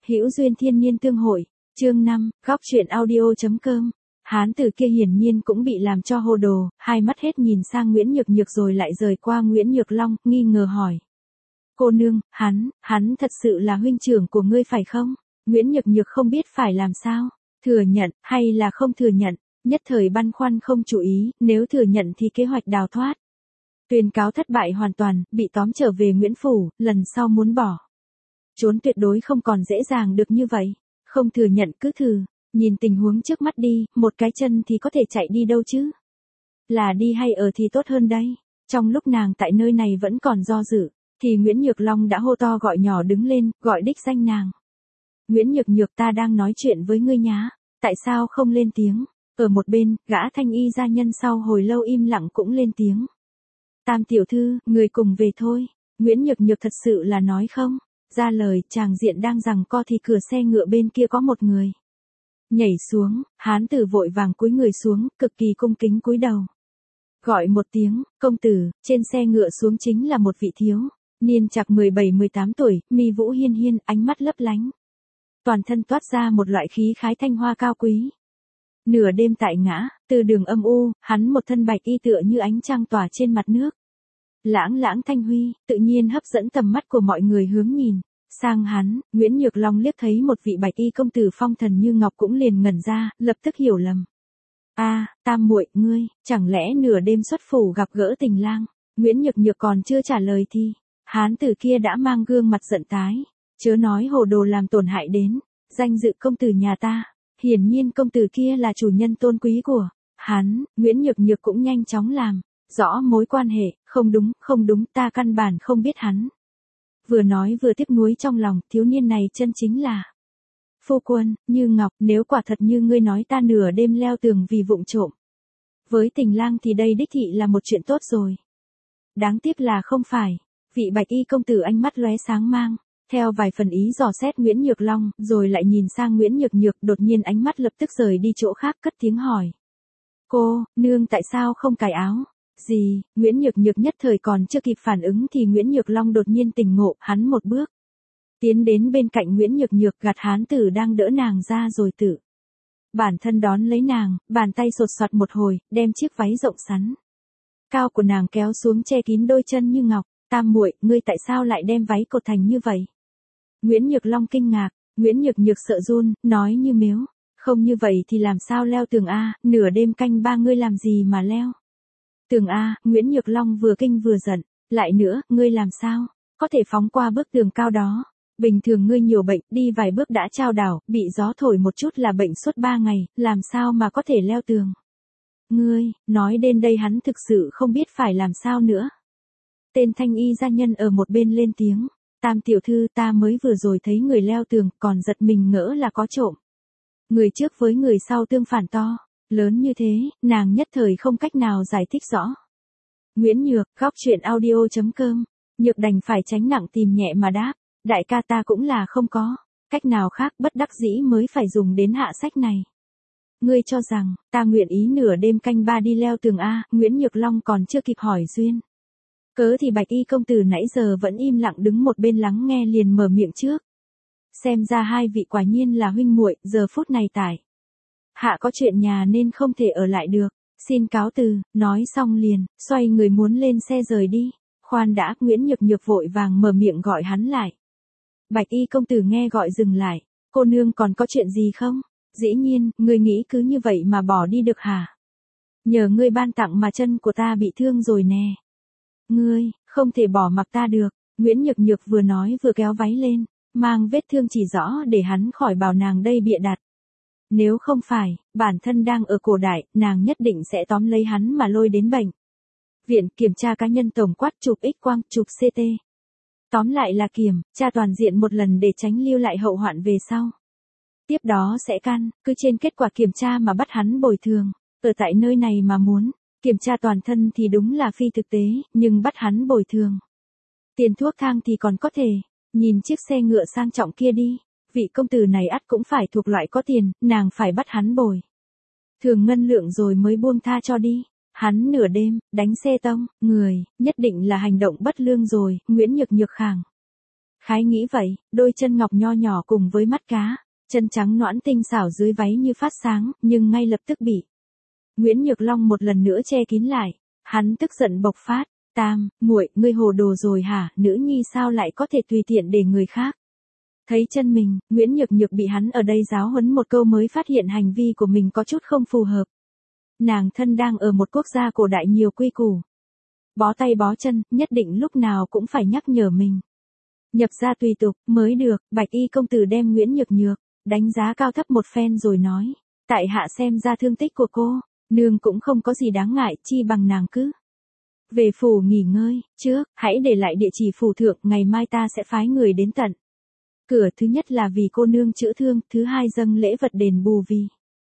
Hữu duyên thiên niên tương hội, chương 5, góc truyện audio.com. Hán tử kia hiển nhiên cũng bị làm cho hồ đồ, hai mắt hết nhìn sang Nguyễn Nhược Nhược rồi lại rời qua Nguyễn Nhược Long, nghi ngờ hỏi. Cô nương, hắn thật sự là huynh trưởng của ngươi phải không? Nguyễn Nhược Nhược không biết phải làm sao, thừa nhận, hay là không thừa nhận, nhất thời băn khoăn không chú ý, nếu thừa nhận thì kế hoạch đào thoát. Tuyên cáo thất bại hoàn toàn, bị tóm trở về Nguyễn Phủ, lần sau muốn bỏ. Trốn tuyệt đối không còn dễ dàng được như vậy, không thừa nhận cứ thử, nhìn tình huống trước mắt đi, một cái chân thì có thể chạy đi đâu chứ? Là đi hay ở thì tốt hơn đây. Trong lúc nàng tại nơi này vẫn còn do dự, thì Nguyễn Nhược Long đã hô to gọi nhỏ đứng lên, gọi đích danh nàng. Nguyễn Nhược Nhược, ta đang nói chuyện với ngươi nhá, tại sao không lên tiếng? Ở một bên, gã thanh y gia nhân sau hồi lâu im lặng cũng lên tiếng. Tam tiểu thư, người cùng về thôi. Nguyễn Nhược Nhược thật sự là nói không ra lời, chàng diện đang giằng co thì cửa xe ngựa bên kia có một người nhảy xuống, hán tử vội vàng cúi người xuống, cực kỳ cung kính cúi đầu. Gọi một tiếng, công tử, trên xe ngựa xuống chính là một vị thiếu niên chạc 17-18 tuổi, mi vũ hiên hiên, ánh mắt lấp lánh. Toàn thân toát ra một loại khí khái thanh hoa cao quý. Nửa đêm tại ngã, từ đường âm u, hắn một thân bạch y tựa như ánh trăng tỏa trên mặt nước. Lãng lãng thanh huy, tự nhiên hấp dẫn tầm mắt của mọi người hướng nhìn sang hắn. Nguyễn Nhược Long liếc thấy một vị bạch y công tử phong thần như ngọc cũng liền ngẩn ra, lập tức hiểu lầm. Tam muội, ngươi, chẳng lẽ nửa đêm xuất phủ gặp gỡ tình lang? Nguyễn Nhược Nhược còn chưa trả lời thì hán tử kia đã mang gương mặt giận tái. Chớ nói hồ đồ làm tổn hại đến danh dự công tử nhà ta. Hiển nhiên công tử kia là chủ nhân tôn quý của hắn. Nguyễn Nhược Nhược cũng nhanh chóng làm rõ mối quan hệ. Không đúng, ta căn bản không biết hắn. Vừa nói vừa tiếc nuối trong lòng, thiếu niên này chân chính là phu quân, Như Ngọc, nếu quả thật như ngươi nói ta nửa đêm leo tường vì vụng trộm với tình lang thì đây đích thị là một chuyện tốt rồi. Đáng tiếc là không phải. Vị bạch y công tử ánh mắt lóe sáng mang theo vài phần ý dò xét Nguyễn Nhược Long, rồi lại nhìn sang Nguyễn Nhược Nhược, đột nhiên ánh mắt lập tức rời đi chỗ khác, cất tiếng hỏi. Cô, nương tại sao không cài áo? Gì? Nguyễn Nhược Nhược nhất thời còn chưa kịp phản ứng thì Nguyễn Nhược Long đột nhiên tỉnh ngộ, hắn một bước tiến đến bên cạnh Nguyễn Nhược Nhược, gạt hán tử đang đỡ nàng ra rồi tự bản thân đón lấy nàng, bàn tay sột soạt một hồi, đem chiếc váy rộng sắn cao của nàng kéo xuống che kín đôi chân như ngọc. Tam muội, ngươi tại sao lại đem váy cột thành như vậy? Nguyễn Nhược Long kinh ngạc, Nguyễn Nhược Nhược sợ run, nói như mếu. Không như vậy thì làm sao leo tường a? Nửa đêm canh ba ngươi làm gì mà leo tường a? Nguyễn Nhược Long vừa kinh vừa giận. Lại nữa, ngươi làm sao có thể phóng qua bức tường cao đó? Bình thường ngươi nhiều bệnh, đi vài bước đã chao đảo, bị gió thổi một chút là bệnh suốt 3 ngày, làm sao mà có thể leo tường? Ngươi, nói đến đây hắn thực sự không biết phải làm sao nữa. Tên thanh y gia nhân ở một bên lên tiếng. Tam tiểu thư, ta mới vừa rồi thấy người leo tường, còn giật mình ngỡ là có trộm. Người trước với người sau tương phản to lớn như thế, nàng nhất thời không cách nào giải thích rõ. Nguyễn Nhược, góc truyện audio.com. Nhược đành phải tránh nặng tìm nhẹ mà đáp. Đại ca, ta cũng là không có cách nào khác, bất đắc dĩ mới phải dùng đến hạ sách này. Ngươi cho rằng ta nguyện ý nửa đêm canh ba đi leo tường a? Nguyễn Nhược Long còn chưa kịp hỏi duyên cớ thì bạch y công tử nãy giờ vẫn im lặng đứng một bên lắng nghe liền mở miệng trước. Xem ra hai vị quả nhiên là huynh muội, giờ phút này tại hạ có chuyện nhà nên không thể ở lại được, xin cáo từ. Nói xong liền xoay người muốn lên xe rời đi. Khoan đã, Nguyễn Nhược Nhược vội vàng mở miệng gọi hắn lại. Bạch y công tử nghe gọi dừng lại. Cô nương còn có chuyện gì không? Dĩ nhiên, ngươi nghĩ cứ như vậy mà bỏ đi được hả? Nhờ ngươi ban tặng mà chân của ta bị thương rồi nè. Ngươi, không thể bỏ mặc ta được. Nguyễn Nhược Nhược vừa nói vừa kéo váy lên, mang vết thương chỉ rõ để hắn khỏi bảo nàng đây bịa đặt. Nếu không phải, bản thân đang ở cổ đại, nàng nhất định sẽ tóm lấy hắn mà lôi đến bệnh viện kiểm tra cá nhân tổng quát, chụp X-quang, chụp CT. Tóm lại là kiểm tra toàn diện một lần để tránh lưu lại hậu hoạn về sau. Tiếp đó sẽ cứ trên kết quả kiểm tra mà bắt hắn bồi thường. Ở tại nơi này mà muốn kiểm tra toàn thân thì đúng là phi thực tế, nhưng bắt hắn bồi thường tiền thuốc thang thì còn có thể. Nhìn chiếc xe ngựa sang trọng kia đi, vị công tử này ắt cũng phải thuộc loại có tiền, nàng phải bắt hắn bồi thường ngân lượng rồi mới buông tha cho đi. Hắn nửa đêm đánh xe tông người, nhất định là hành động bất lương rồi. Nguyễn Nhược Nhược Khái nghĩ vậy, đôi chân ngọc nho nhỏ cùng với mắt cá, chân trắng nõn tinh xảo dưới váy như phát sáng, nhưng ngay lập tức bị Nguyễn Nhược Long một lần nữa che kín lại. Hắn tức giận bộc phát, Tam, muội, ngươi hồ đồ rồi hả, nữ nhi sao lại có thể tùy tiện để người khác. Thấy chân mình, Nguyễn Nhược Nhược bị hắn ở đây giáo huấn một câu mới phát hiện hành vi của mình có chút không phù hợp. Nàng thân đang ở một quốc gia cổ đại nhiều quy củ. Bó tay bó chân, nhất định lúc nào cũng phải nhắc nhở mình. Nhập gia tùy tục, mới được, Bạch Y công tử đem Nguyễn Nhược Nhược đánh giá cao thấp một phen rồi nói. Tại hạ xem ra thương tích của cô, nương cũng không có gì đáng ngại, chi bằng nàng cứ về phủ nghỉ ngơi, trước, hãy để lại địa chỉ phủ thượng, ngày mai ta sẽ phái người đến tận cửa, thứ nhất là vì cô nương chữa thương, thứ hai dâng lễ vật đền bù vì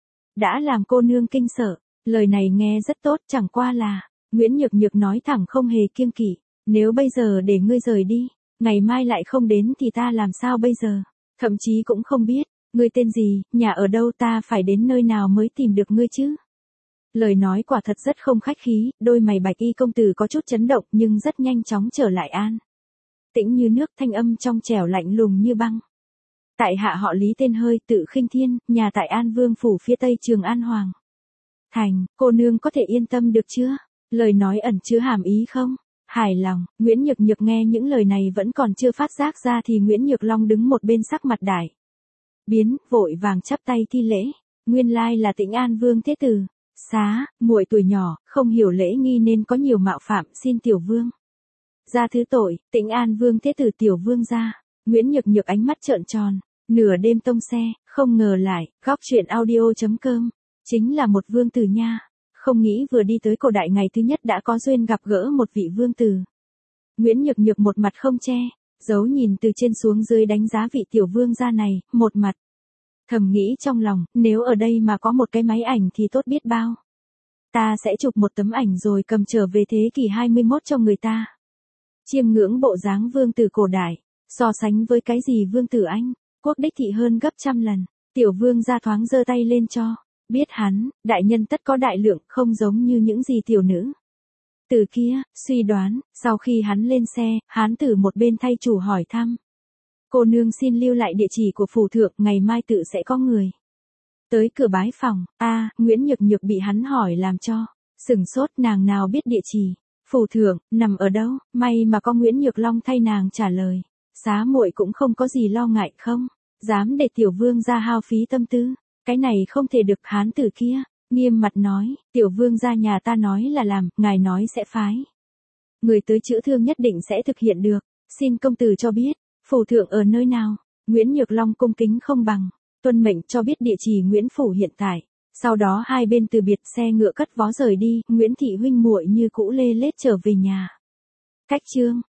đã làm cô nương kinh sợ. Lời này nghe rất tốt, chẳng qua là, Nguyễn Nhược Nhược nói thẳng không hề kiêng kỵ, nếu bây giờ để ngươi rời đi, ngày mai lại không đến thì ta làm sao bây giờ, thậm chí cũng không biết, ngươi tên gì, nhà ở đâu, ta phải đến nơi nào mới tìm được ngươi chứ. Lời nói quả thật rất không khách khí, đôi mày Bạch Y công tử có chút chấn động nhưng rất nhanh chóng trở lại an tĩnh như nước, thanh âm trong trẻo lạnh lùng như băng. Tại hạ họ Lý, tên Hơi, tự Khinh Thiên, nhà tại An Vương phủ phía tây Trường An Hoàng thành, cô nương có thể yên tâm được chưa? Lời nói ẩn chứa hàm ý không? Hài lòng. Nguyễn Nhược Nhược nghe những lời này vẫn còn chưa phát giác ra thì Nguyễn Nhược Long đứng một bên sắc mặt đại biến, vội vàng chắp tay thi lễ. Nguyên lai là Tĩnh An Vương thế tử. Xá, muội tuổi nhỏ, không hiểu lễ nghi nên có nhiều mạo phạm, xin tiểu vương ra thứ tội. Tĩnh An Vương thế tử tiểu vương ra. Nguyễn Nhược Nhược ánh mắt trợn tròn, nửa đêm tông xe, không ngờ lại, góc truyện audio.com, chính là một vương tử nha. Không nghĩ vừa đi tới cổ đại ngày thứ nhất đã có duyên gặp gỡ một vị vương tử. Nguyễn Nhược Nhược một mặt không che giấu nhìn từ trên xuống dưới đánh giá vị tiểu vương gia này, một mặt thầm nghĩ trong lòng, nếu ở đây mà có một cái máy ảnh thì tốt biết bao. Ta sẽ chụp một tấm ảnh rồi cầm trở về thế kỷ 21 cho người ta chiêm ngưỡng bộ dáng vương tử cổ đại, so sánh với cái gì vương tử Anh quốc đích thị hơn gấp trăm lần. Tiểu vương gia thoáng giơ tay lên cho biết hắn, đại nhân tất có đại lượng, không giống như những gì tiểu nữ từ kia suy đoán. Sau khi hắn lên xe, hán tử một bên thay chủ hỏi thăm. Cô nương xin lưu lại địa chỉ của phủ thượng, ngày mai tự sẽ có người tới cửa bái phòng. Nguyễn Nhược Nhược bị hắn hỏi làm cho sừng sốt, nàng nào biết địa chỉ phủ thượng nằm ở đâu, may mà có Nguyễn Nhược Long thay nàng trả lời. Xá muội cũng không có gì lo ngại, không dám để tiểu vương gia hao phí tâm tư. Cái này không thể được. Hán tử kia nghiêm mặt nói, tiểu vương gia nhà ta nói là làm, ngài nói sẽ phái người tới chữa thương nhất định sẽ thực hiện được. Xin công tử cho biết phủ thượng ở nơi nào. Nguyễn Nhược Long cung kính không bằng tuân mệnh cho biết địa chỉ Nguyễn phủ hiện tại. Sau đó hai bên từ biệt, xe ngựa cất vó rời đi. Nguyễn thị huynh muội như cũ lê lết trở về nhà. Cách chương